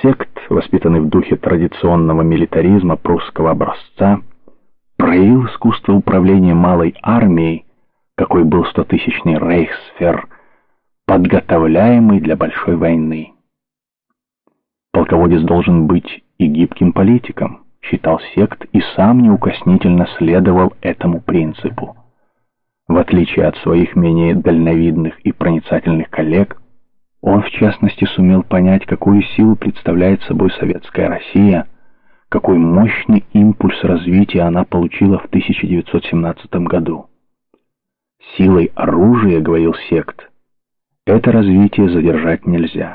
Сект, воспитанный в духе традиционного милитаризма прусского образца, проявил искусство управления малой армией, какой был 100-тысячный рейхсфер, подготовляемый для большой войны. Полководец должен быть и гибким политиком, считал Сект, и сам неукоснительно следовал этому принципу. В отличие от своих менее дальновидных и проницательных коллег, он в частности сумел понять, какую силу представляет собой советская Россия, какой мощный импульс развития она получила в 1917 году. Силой оружия, говорил Сект, это развитие задержать нельзя.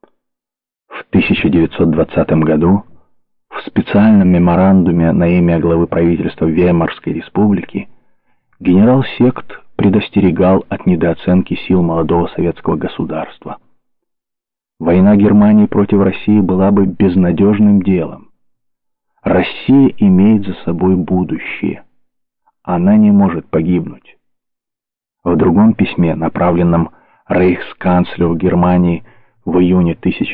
В 1920 году в специальном меморандуме на имя главы правительства Веймарской республики генерал Сект предостерегал от недооценки сил молодого советского государства. Война Германии против России была бы безнадежным делом. Россия имеет за собой будущее. Она не может погибнуть. В другом письме, направленном рейхсканцлеру Германии в июне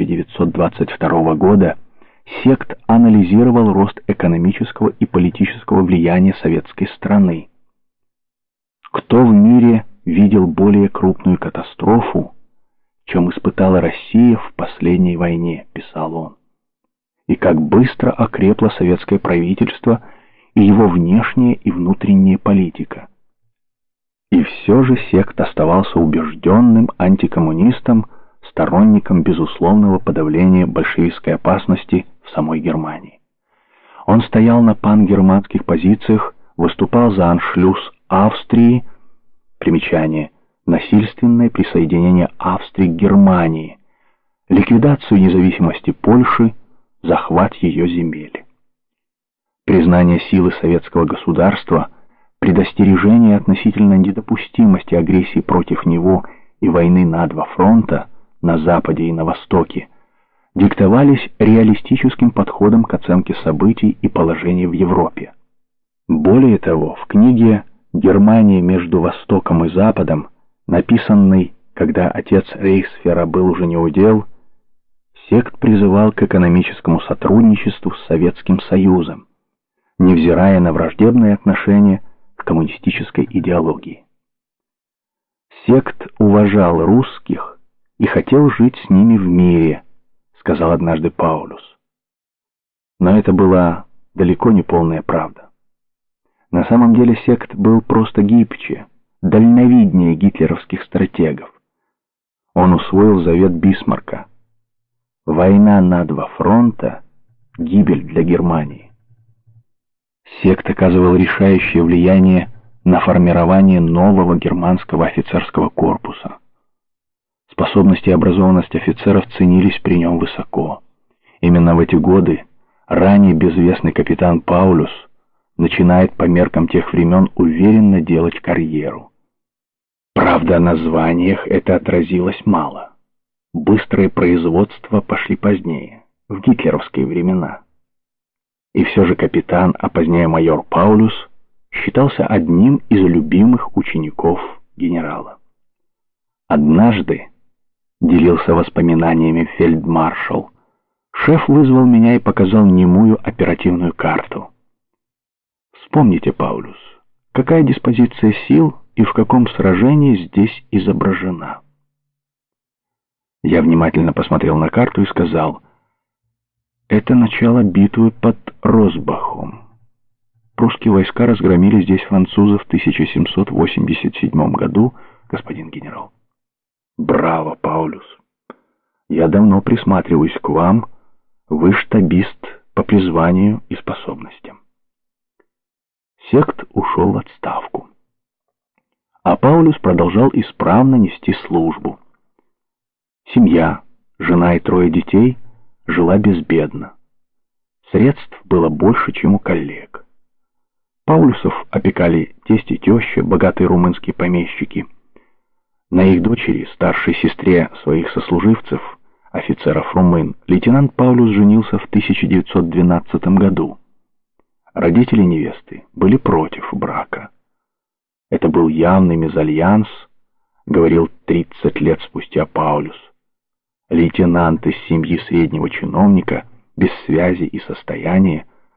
1922 года, Сект анализировал рост экономического и политического влияния советской страны. Кто в мире видел более крупную катастрофу, чем испытала Россия в последней войне, писал он, и как быстро окрепло советское правительство и его внешняя и внутренняя политика. И все же Сект оставался убежденным антикоммунистом, сторонником безусловного подавления большевистской опасности в самой Германии. Он стоял на пангерманских позициях, выступал за аншлюз Австрии, примечание, насильственное присоединение Австрии к Германии, ликвидацию независимости Польши, захват ее земель. Признание силы советского государства, предостережение относительно недопустимости агрессии против него и войны на два фронта, на Западе и на Востоке, диктовались реалистическим подходом к оценке событий и положения в Европе. Более того, в книге «Германия между Востоком и Западом», написанной, когда отец Рейхсфера был уже неудел, Сект призывал к экономическому сотрудничеству с Советским Союзом, невзирая на враждебные отношения к коммунистической идеологии. Сект уважал русских и хотел жить с ними в мире, сказал однажды Паулюс. Но это была далеко не полная правда. На самом деле Сект был просто гибче, дальновиднее гитлеровских стратегов. Он усвоил завет Бисмарка: война на два фронта — гибель для Германии. Сект оказывал решающее влияние на формирование нового германского офицерского корпуса. Способности и образованность офицеров ценились при нем высоко. Именно в эти годы ранее безвестный капитан Паулюс начинает по меркам тех времен уверенно делать карьеру. Правда, на званиях это отразилось мало. Быстрое производство пошли позднее, в гитлеровские времена. И все же капитан, а позднее майор Паулюс, считался одним из любимых учеников генерала. Однажды, делился воспоминаниями фельдмаршал, шеф вызвал меня и показал немую оперативную карту. Вспомните, Паулюс, какая диспозиция сил и в каком сражении здесь изображена. Я внимательно посмотрел на карту и сказал: это начало битвы под Росбахом. Прусские войска разгромили здесь французов в 1787 году, господин генерал. Браво, Паулюс! Я давно присматриваюсь к вам, вы штабист по призванию и способностям. Сект ушел в отставку, а Паулюс продолжал исправно нести службу. Семья, жена и 3 детей жила безбедно. Средств было больше, чем у коллег. Паулюсов опекали тесть и теща, богатые румынские помещики. На их дочери, старшей сестре своих сослуживцев, офицеров-румын, лейтенант Паулюс женился в 1912 году. Родители невесты были против брака. Это был явный мезальянс, говорил 30 лет спустя Паулюс. Лейтенант из семьи среднего чиновника, без связи и состояния,